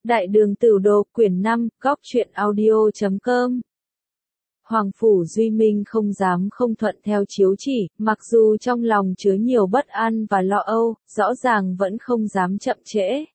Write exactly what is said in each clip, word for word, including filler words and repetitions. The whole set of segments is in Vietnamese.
Đại đường Tửu Đồ quyển năm, góc truyện audio chấm com. Hoàng phủ Duy Minh không dám không thuận theo chiếu chỉ, mặc dù trong lòng chứa nhiều bất an và lo âu, rõ ràng vẫn không dám chậm trễ.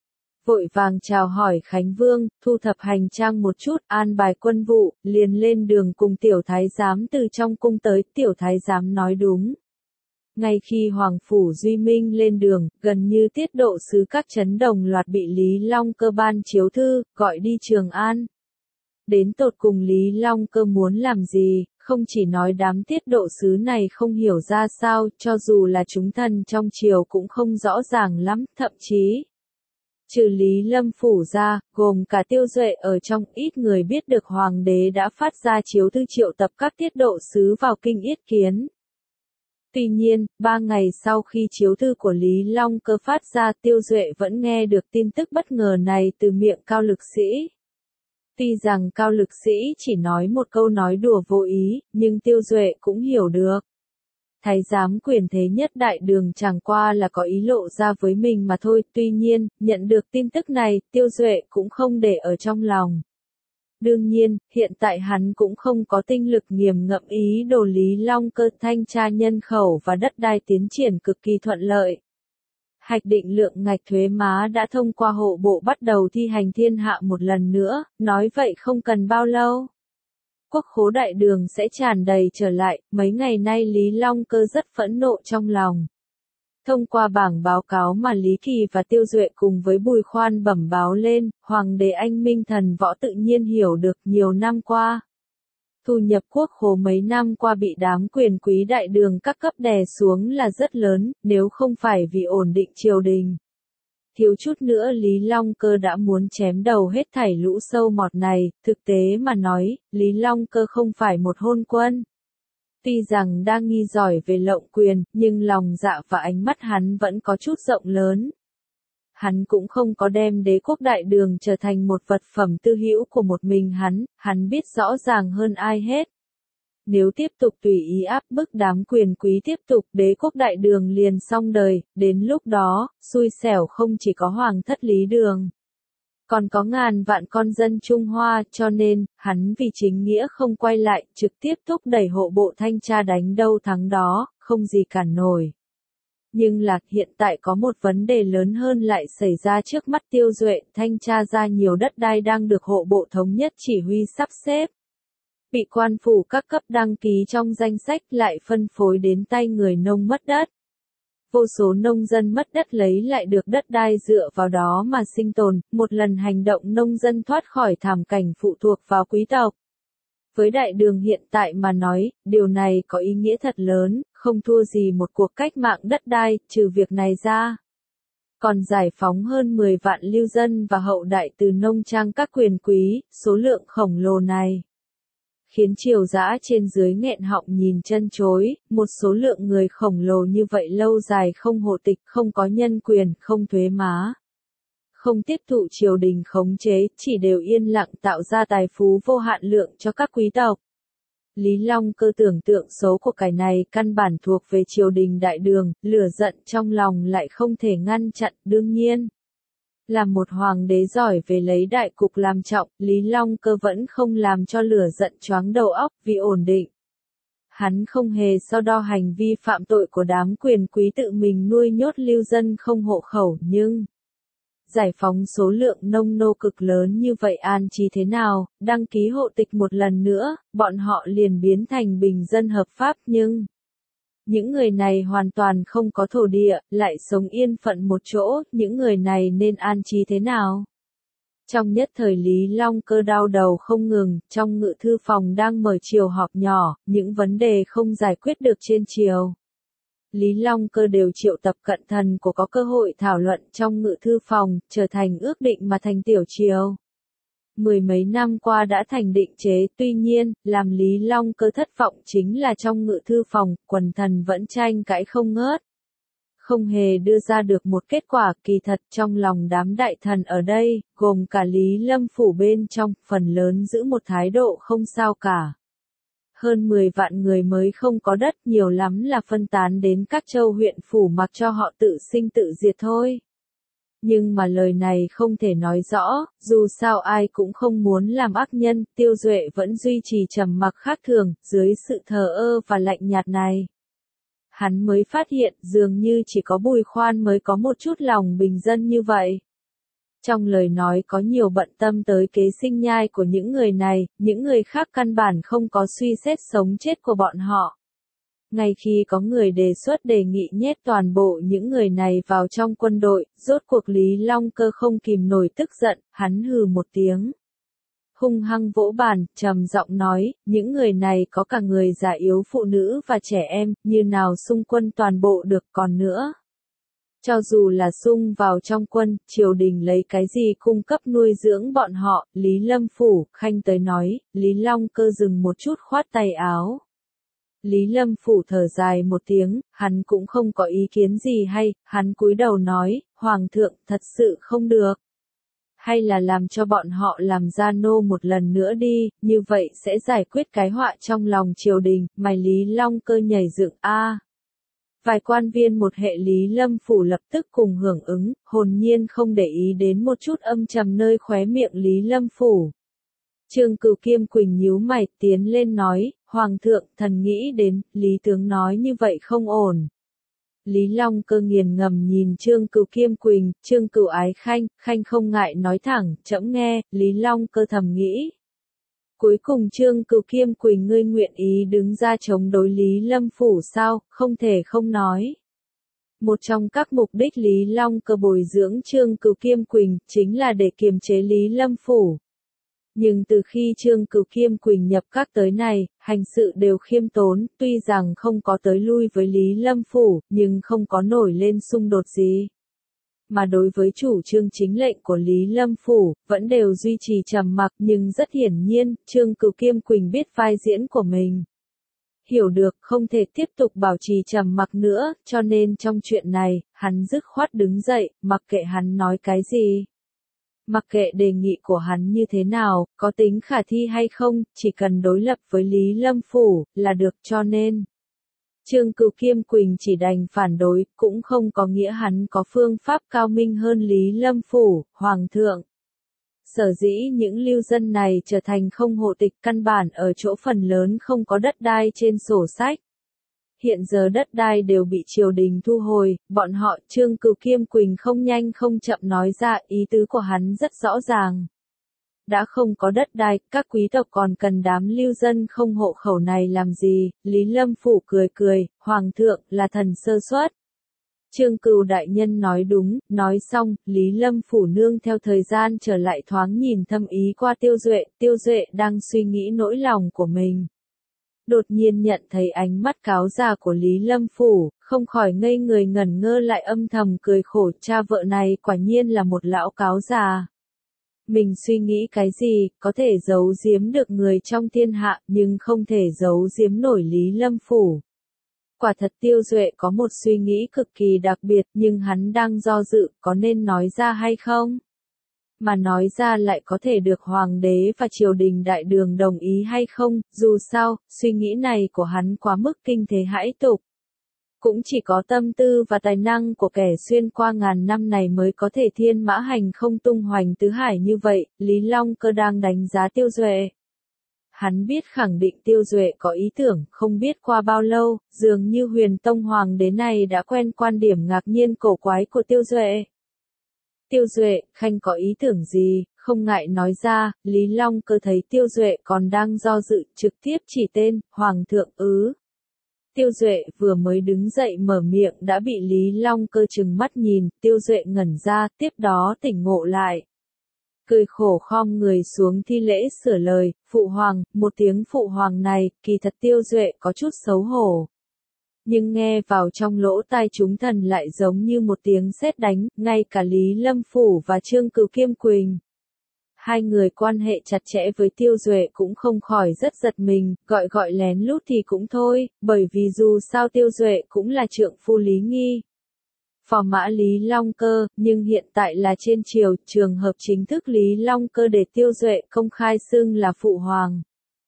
Vội vàng chào hỏi Khánh Vương, thu thập hành trang một chút, an bài quân vụ, liền lên đường cùng tiểu thái giám từ trong cung tới. Tiểu thái giám nói đúng. Ngay khi Hoàng phủ Duy Minh lên đường, gần như tiết độ sứ các chấn đồng loạt bị Lý Long Cơ ban chiếu thư, gọi đi Trường An. Đến tột cùng Lý Long Cơ muốn làm gì, không chỉ nói đám tiết độ sứ này không hiểu ra sao, cho dù là chúng thần trong triều cũng không rõ ràng lắm, thậm chí trừ Lý Lâm Phủ ra, gồm cả Tiêu Duệ ở trong, ít người biết được Hoàng đế đã phát ra chiếu thư triệu tập các tiết độ sứ vào kinh yết kiến. Tuy nhiên, ba ngày sau khi chiếu thư của Lý Long Cơ phát ra, Tiêu Duệ vẫn nghe được tin tức bất ngờ này từ miệng Cao Lực Sĩ. Tuy rằng Cao Lực Sĩ chỉ nói một câu nói đùa vô ý, nhưng Tiêu Duệ cũng hiểu được. Thái giám quyền thế nhất đại đường chẳng qua là có ý lộ ra với mình mà thôi. Tuy nhiên, nhận được tin tức này, Tiêu Duệ cũng không để ở trong lòng. Đương nhiên, hiện tại hắn cũng không có tinh lực nghiền ngẫm ý đồ Lý Long Cơ. Thanh tra nhân khẩu và đất đai tiến triển cực kỳ thuận lợi. Hạch định lượng ngạch thuế má đã thông qua hộ bộ bắt đầu thi hành thiên hạ một lần nữa, nói vậy không cần bao lâu. Quốc khố đại đường sẽ tràn đầy trở lại. Mấy ngày nay Lý Long Cơ rất phẫn nộ trong lòng. Thông qua bảng báo cáo mà Lý Kỳ và Tiêu Duệ cùng với Bùi Khoan bẩm báo lên, Hoàng đế Anh Minh Thần Võ tự nhiên hiểu được nhiều năm qua. Thu nhập quốc khố mấy năm qua bị đám quyền quý đại đường các cấp đè xuống là rất lớn, nếu không phải vì ổn định triều đình. Thiếu chút nữa Lý Long Cơ đã muốn chém đầu hết thảy lũ sâu mọt này. Thực tế mà nói, Lý Long Cơ không phải một hôn quân. Tuy rằng đang nghi giỏi về lộng quyền, nhưng lòng dạ và ánh mắt hắn vẫn có chút rộng lớn. Hắn cũng không có đem đế quốc đại đường trở thành một vật phẩm tư hữu của một mình hắn, hắn biết rõ ràng hơn ai hết. Nếu tiếp tục tùy ý áp bức đám quyền quý tiếp tục, đế quốc đại đường liền xong đời. Đến lúc đó, xui xẻo không chỉ có hoàng thất Lý Đường, còn có ngàn vạn con dân Trung Hoa. Cho nên, hắn vì chính nghĩa không quay lại, trực tiếp thúc đẩy hộ bộ thanh tra đánh đâu thắng đó, không gì cản nổi. Nhưng là, hiện tại có một vấn đề lớn hơn lại xảy ra trước mắt Tiêu Duệ. Thanh tra ra nhiều đất đai đang được hộ bộ thống nhất chỉ huy sắp xếp. Bị quan phủ các cấp đăng ký trong danh sách lại phân phối đến tay người nông mất đất. Vô số nông dân mất đất lấy lại được đất đai dựa vào đó mà sinh tồn, một lần hành động nông dân thoát khỏi thảm cảnh phụ thuộc vào quý tộc. Với đại đường hiện tại mà nói, điều này có ý nghĩa thật lớn, không thua gì một cuộc cách mạng đất đai. Trừ việc này ra, còn giải phóng hơn mười vạn lưu dân và hậu đại từ nông trang các quyền quý. Số lượng khổng lồ này khiến triều dã trên dưới nghẹn họng nhìn chân chối. Một số lượng người khổng lồ như vậy lâu dài không hộ tịch, không có nhân quyền, không thuế má, không tiếp thụ triều đình khống chế, chỉ đều yên lặng tạo ra tài phú vô hạn lượng cho các quý tộc. Lý Long Cơ tưởng tượng số của cải này căn bản thuộc về triều đình đại đường, lửa giận trong lòng lại không thể ngăn chặn. Đương nhiên, là một hoàng đế giỏi về lấy đại cục làm trọng, Lý Long Cơ vẫn không làm cho lửa giận choáng đầu óc. Vì ổn định, hắn không hề so đo hành vi phạm tội của đám quyền quý tự mình nuôi nhốt lưu dân không hộ khẩu. Nhưng giải phóng số lượng nông nô cực lớn như vậy an trí thế nào, đăng ký hộ tịch một lần nữa, bọn họ liền biến thành bình dân hợp pháp. Nhưng những người này hoàn toàn không có thổ địa, lại sống yên phận một chỗ, những người này nên an trí thế nào? Trong nhất thời Lý Long Cơ đau đầu không ngừng. Trong ngự thư phòng đang mở chiều họp nhỏ, những vấn đề không giải quyết được trên triều, Lý Long Cơ đều triệu tập cận thần của có cơ hội thảo luận trong ngự thư phòng, trở thành ước định mà thành tiểu triều. Mười mấy năm qua đã thành định chế, tuy nhiên, làm Lý Long Cơ thất vọng chính là trong ngự thư phòng, quần thần vẫn tranh cãi không ngớt. Không hề đưa ra được một kết quả. Kỳ thật trong lòng đám đại thần ở đây, gồm cả Lý Lâm Phủ bên trong, phần lớn giữ một thái độ không sao cả. Hơn mười vạn người mới không có đất, nhiều lắm là phân tán đến các châu huyện phủ mặc cho họ tự sinh tự diệt thôi. Nhưng mà lời này không thể nói rõ, dù sao ai cũng không muốn làm ác nhân, Tiêu Duệ vẫn duy trì trầm mặc khác thường, dưới sự thờ ơ và lạnh nhạt này. Hắn mới phát hiện dường như chỉ có Bùi Khoan mới có một chút lòng bình dân như vậy. Trong lời nói có nhiều bận tâm tới kế sinh nhai của những người này, những người khác căn bản không có suy xét sống chết của bọn họ. Ngay khi có người đề xuất đề nghị nhét toàn bộ những người này vào trong quân đội, rốt cuộc Lý Long Cơ không kìm nổi tức giận, hắn hừ một tiếng. Hung hăng vỗ bàn, trầm giọng nói, những người này có cả người già yếu phụ nữ và trẻ em, như nào xung quân toàn bộ được còn nữa. Cho dù là xung vào trong quân, triều đình lấy cái gì cung cấp nuôi dưỡng bọn họ, Lý Lâm Phủ, khanh tới nói, Lý Long Cơ dừng một chút khoát tay áo. Lý Lâm Phủ thở dài một tiếng, hắn cũng không có ý kiến gì hay, hắn cúi đầu nói, Hoàng thượng thật sự không được. Hay là làm cho bọn họ làm gia nô một lần nữa đi, như vậy sẽ giải quyết cái họa trong lòng triều đình, mày Lý Long Cơ nhảy dựng a. Vài quan viên một hệ Lý Lâm Phủ lập tức cùng hưởng ứng, hồn nhiên không để ý đến một chút âm trầm nơi khóe miệng Lý Lâm Phủ. Trương Cửu Kiêm Quỳnh nhíu mày, tiến lên nói, Hoàng thượng, thần nghĩ đến, Lý tướng nói như vậy không ổn. Lý Long Cơ nghiền ngầm nhìn Trương Cửu Kiêm Quỳnh, Trương Cửu ái khanh, khanh không ngại nói thẳng, trẫm nghe, Lý Long Cơ thầm nghĩ. Cuối cùng Trương Cửu Kiêm Quỳnh ngươi nguyện ý đứng ra chống đối Lý Lâm Phủ sao, không thể không nói. Một trong các mục đích Lý Long Cơ bồi dưỡng Trương Cửu Kiêm Quỳnh, chính là để kiềm chế Lý Lâm Phủ. Nhưng từ khi Trương Cửu Kiêm Quỳnh nhập các tới này, hành sự đều khiêm tốn, tuy rằng không có tới lui với Lý Lâm Phủ, nhưng không có nổi lên xung đột gì. Mà đối với chủ trương chính lệnh của Lý Lâm Phủ, vẫn đều duy trì trầm mặc, nhưng rất hiển nhiên, Trương Cửu Kiêm Quỳnh biết vai diễn của mình. Hiểu được không thể tiếp tục bảo trì trầm mặc nữa, cho nên trong chuyện này, hắn dứt khoát đứng dậy, mặc kệ hắn nói cái gì. Mặc kệ đề nghị của hắn như thế nào, có tính khả thi hay không, chỉ cần đối lập với Lý Lâm Phủ, là được cho nên. Trương Cửu Kiêm Quỳnh chỉ đành phản đối, cũng không có nghĩa hắn có phương pháp cao minh hơn Lý Lâm Phủ, Hoàng thượng. Sở dĩ những lưu dân này trở thành không hộ tịch căn bản ở chỗ phần lớn không có đất đai trên sổ sách. Hiện giờ đất đai đều bị triều đình thu hồi, bọn họ Trương Cửu Kiêm Quỳnh không nhanh không chậm nói ra ý tứ của hắn rất rõ ràng. Đã không có đất đai, các quý tộc còn cần đám lưu dân không hộ khẩu này làm gì, Lý Lâm Phủ cười cười, Hoàng thượng là thần sơ suất. Trương Cửu đại nhân nói đúng, nói xong, Lý Lâm Phủ nương theo thời gian trở lại thoáng nhìn thâm ý qua Tiêu Duệ, Tiêu Duệ đang suy nghĩ nỗi lòng của mình. Đột nhiên nhận thấy ánh mắt cáo già của Lý Lâm Phủ, không khỏi ngây người ngẩn ngơ lại âm thầm cười khổ, cha vợ này quả nhiên là một lão cáo già. Mình suy nghĩ cái gì, có thể giấu giếm được người trong thiên hạ, nhưng không thể giấu giếm nổi Lý Lâm Phủ. Quả thật Tiêu Duệ có một suy nghĩ cực kỳ đặc biệt, nhưng hắn đang do dự, có nên nói ra hay không? Mà nói ra lại có thể được hoàng đế và triều đình đại đường đồng ý hay không, dù sao, suy nghĩ này của hắn quá mức kinh thế hãi tục. Cũng chỉ có tâm tư và tài năng của kẻ xuyên qua ngàn năm này mới có thể thiên mã hành không tung hoành tứ hải như vậy, Lý Long Cơ đang đánh giá Tiêu Duệ. Hắn biết khẳng định Tiêu Duệ có ý tưởng, không biết qua bao lâu, dường như Huyền Tông Hoàng đế này đã quen quan điểm ngạc nhiên cổ quái của Tiêu Duệ. Tiêu Duệ, khanh có ý tưởng gì, không ngại nói ra, Lý Long Cơ thấy Tiêu Duệ còn đang do dự, trực tiếp chỉ tên, Hoàng thượng ứ. Tiêu Duệ vừa mới đứng dậy mở miệng đã bị Lý Long Cơ trừng mắt nhìn, Tiêu Duệ ngẩn ra, tiếp đó tỉnh ngộ lại. Cười khổ khom người xuống thi lễ sửa lời, phụ hoàng, một tiếng phụ hoàng này, kỳ thật Tiêu Duệ có chút xấu hổ. Nhưng nghe vào trong lỗ tai chúng thần lại giống như một tiếng sét đánh, ngay cả Lý Lâm Phủ và Trương Cửu Kiêm Quỳnh. Hai người quan hệ chặt chẽ với Tiêu Duệ cũng không khỏi rất giật mình, gọi gọi lén lút thì cũng thôi, bởi vì dù sao Tiêu Duệ cũng là trượng phu Lý Nghi. Phò mã Lý Long Cơ, nhưng hiện tại là trên triều, trường hợp chính thức Lý Long Cơ để Tiêu Duệ công khai xưng là phụ hoàng.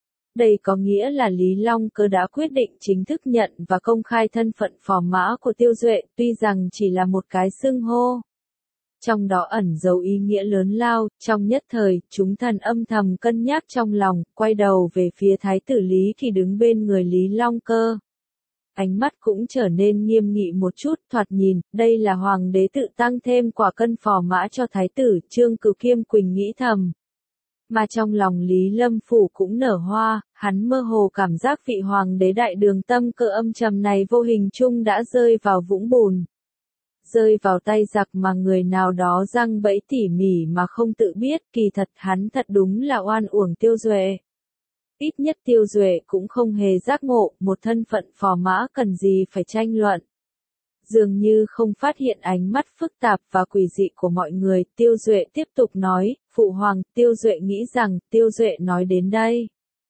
Đây có nghĩa là Lý Long Cơ đã quyết định chính thức nhận và công khai thân phận phò mã của Tiêu Duệ, tuy rằng chỉ là một cái xưng hô. Trong đó ẩn dấu ý nghĩa lớn lao, trong nhất thời, chúng thần âm thầm cân nhắc trong lòng, quay đầu về phía thái tử Lý Kỳ đứng bên người Lý Long Cơ. Ánh mắt cũng trở nên nghiêm nghị một chút, thoạt nhìn, đây là hoàng đế tự tăng thêm quả cân phò mã cho thái tử, Trương Cửu Kiêm Quỳnh nghĩ thầm. Mà trong lòng Lý Lâm Phủ cũng nở hoa, hắn mơ hồ cảm giác vị hoàng đế đại đường tâm cơ âm trầm này vô hình chung đã rơi vào vũng bùn. Rơi vào tay giặc mà người nào đó răng bẫy tỉ mỉ mà không tự biết, kỳ thật hắn thật đúng là oan uổng Tiêu Duệ. Ít nhất Tiêu Duệ cũng không hề giác ngộ, một thân phận phò mã cần gì phải tranh luận. Dường như không phát hiện ánh mắt phức tạp và quỷ dị của mọi người, Tiêu Duệ tiếp tục nói, Phụ Hoàng, Tiêu Duệ nghĩ rằng, Tiêu Duệ nói đến đây.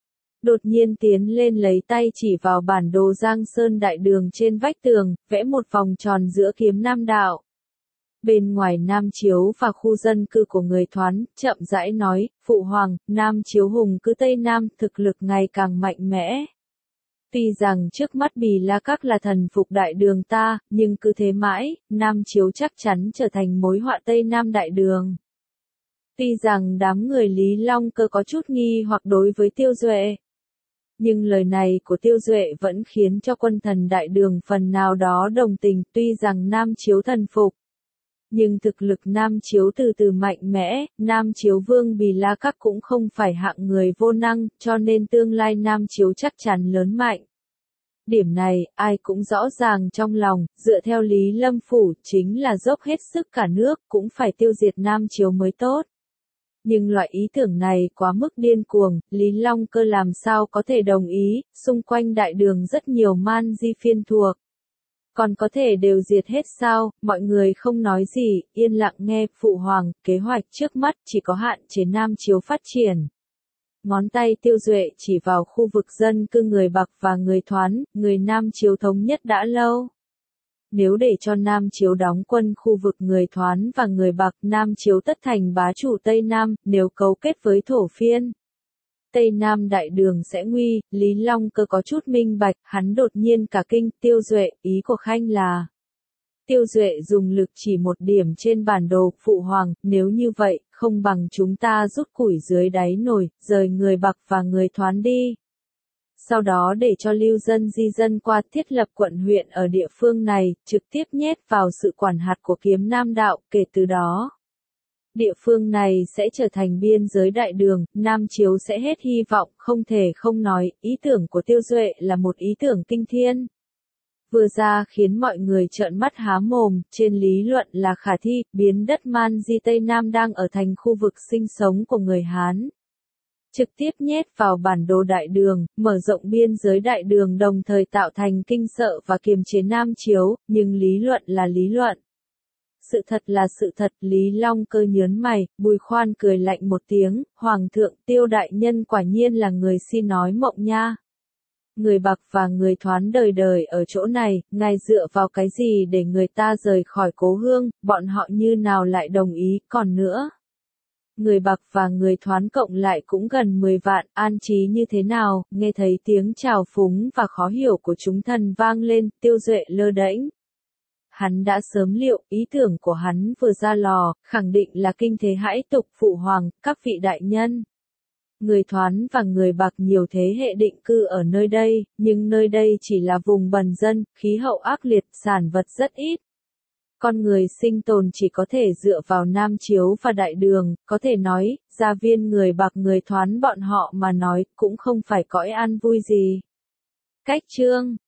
Đột nhiên tiến lên lấy tay chỉ vào bản đồ Giang Sơn Đại Đường trên vách tường, vẽ một vòng tròn giữa kiếm Nam Đạo. Bên ngoài Nam Chiếu và khu dân cư của người Thoán, chậm rãi nói, Phụ Hoàng, Nam Chiếu hùng cứ Tây Nam, thực lực ngày càng mạnh mẽ. Tuy rằng trước mắt Bì La Các là thần phục Đại Đường ta, nhưng cứ thế mãi, Nam Chiếu chắc chắn trở thành mối họa Tây Nam Đại Đường. Tuy rằng đám người Lý Long Cơ có chút nghi hoặc đối với Tiêu Duệ, nhưng lời này của Tiêu Duệ vẫn khiến cho quân thần Đại Đường phần nào đó đồng tình, tuy rằng Nam Chiếu thần phục. Nhưng thực lực Nam Chiếu từ từ mạnh mẽ, Nam Chiếu Vương Bì La Các cũng không phải hạng người vô năng, cho nên tương lai Nam Chiếu chắc chắn lớn mạnh. Điểm này, ai cũng rõ ràng trong lòng, dựa theo Lý Lâm Phủ, chính là dốc hết sức cả nước, cũng phải tiêu diệt Nam Chiếu mới tốt. Nhưng loại ý tưởng này quá mức điên cuồng, Lý Long Cơ làm sao có thể đồng ý, xung quanh Đại Đường rất nhiều man di phiên thuộc. Còn có thể đều diệt hết sao, mọi người không nói gì, yên lặng nghe, Phụ Hoàng, kế hoạch trước mắt chỉ có hạn chế Nam Chiếu phát triển. Ngón tay Tiêu Duệ chỉ vào khu vực dân cư người Bạc và người Thoán, người Nam Chiếu thống nhất đã lâu. Nếu để cho Nam Chiếu đóng quân khu vực người Thoán và người Bạc, Nam Chiếu tất thành bá chủ Tây Nam, nếu cấu kết với thổ phiên. Tây Nam Đại Đường sẽ nguy, Lý Long Cơ có chút minh bạch, hắn đột nhiên cả kinh, Tiêu Duệ, ý của Khanh là. Tiêu Duệ dùng lực chỉ một điểm trên bản đồ, Phụ Hoàng, nếu như vậy, không bằng chúng ta rút củi dưới đáy nồi, rời người Bạc và người Thoán đi. Sau đó để cho lưu dân di dân qua thiết lập quận huyện ở địa phương này, trực tiếp nhét vào sự quản hạt của kiếm Nam Đạo, kể từ đó. Địa phương này sẽ trở thành biên giới Đại Đường, Nam Chiếu sẽ hết hy vọng, không thể không nói, ý tưởng của Tiêu Duệ là một ý tưởng kinh thiên. Vừa ra khiến mọi người trợn mắt há mồm, trên lý luận là khả thi, biến đất Man Di Tây Nam đang ở thành khu vực sinh sống của người Hán. Trực tiếp nhét vào bản đồ Đại Đường, mở rộng biên giới Đại Đường đồng thời tạo thành kinh sợ và kiềm chế Nam Chiếu, nhưng lý luận là lý luận. Sự thật là sự thật, Lý Long Cơ nhớn mày, Bùi Khoan cười lạnh một tiếng, Hoàng thượng, Tiêu đại nhân quả nhiên là người si nói mộng nha. Người Bạc và người Thoán đời đời ở chỗ này, ngài dựa vào cái gì để người ta rời khỏi cố hương, bọn họ như nào lại đồng ý, còn nữa. Người Bạc và người Thoán cộng lại cũng gần mười vạn, an trí như thế nào, nghe thấy tiếng trào phúng và khó hiểu của chúng thần vang lên, Tiêu Duệ lơ đễnh. Hắn đã sớm liệu, ý tưởng của hắn vừa ra lò, khẳng định là kinh thế hãi tục, Phụ Hoàng, các vị đại nhân. Người Thoán và người Bạc nhiều thế hệ định cư ở nơi đây, nhưng nơi đây chỉ là vùng bần dân, khí hậu ác liệt, sản vật rất ít. Con người sinh tồn chỉ có thể dựa vào Nam Chiếu và Đại Đường, có thể nói, gia viên người Bạc người Thoán bọn họ mà nói, cũng không phải cõi an vui gì. Cách chương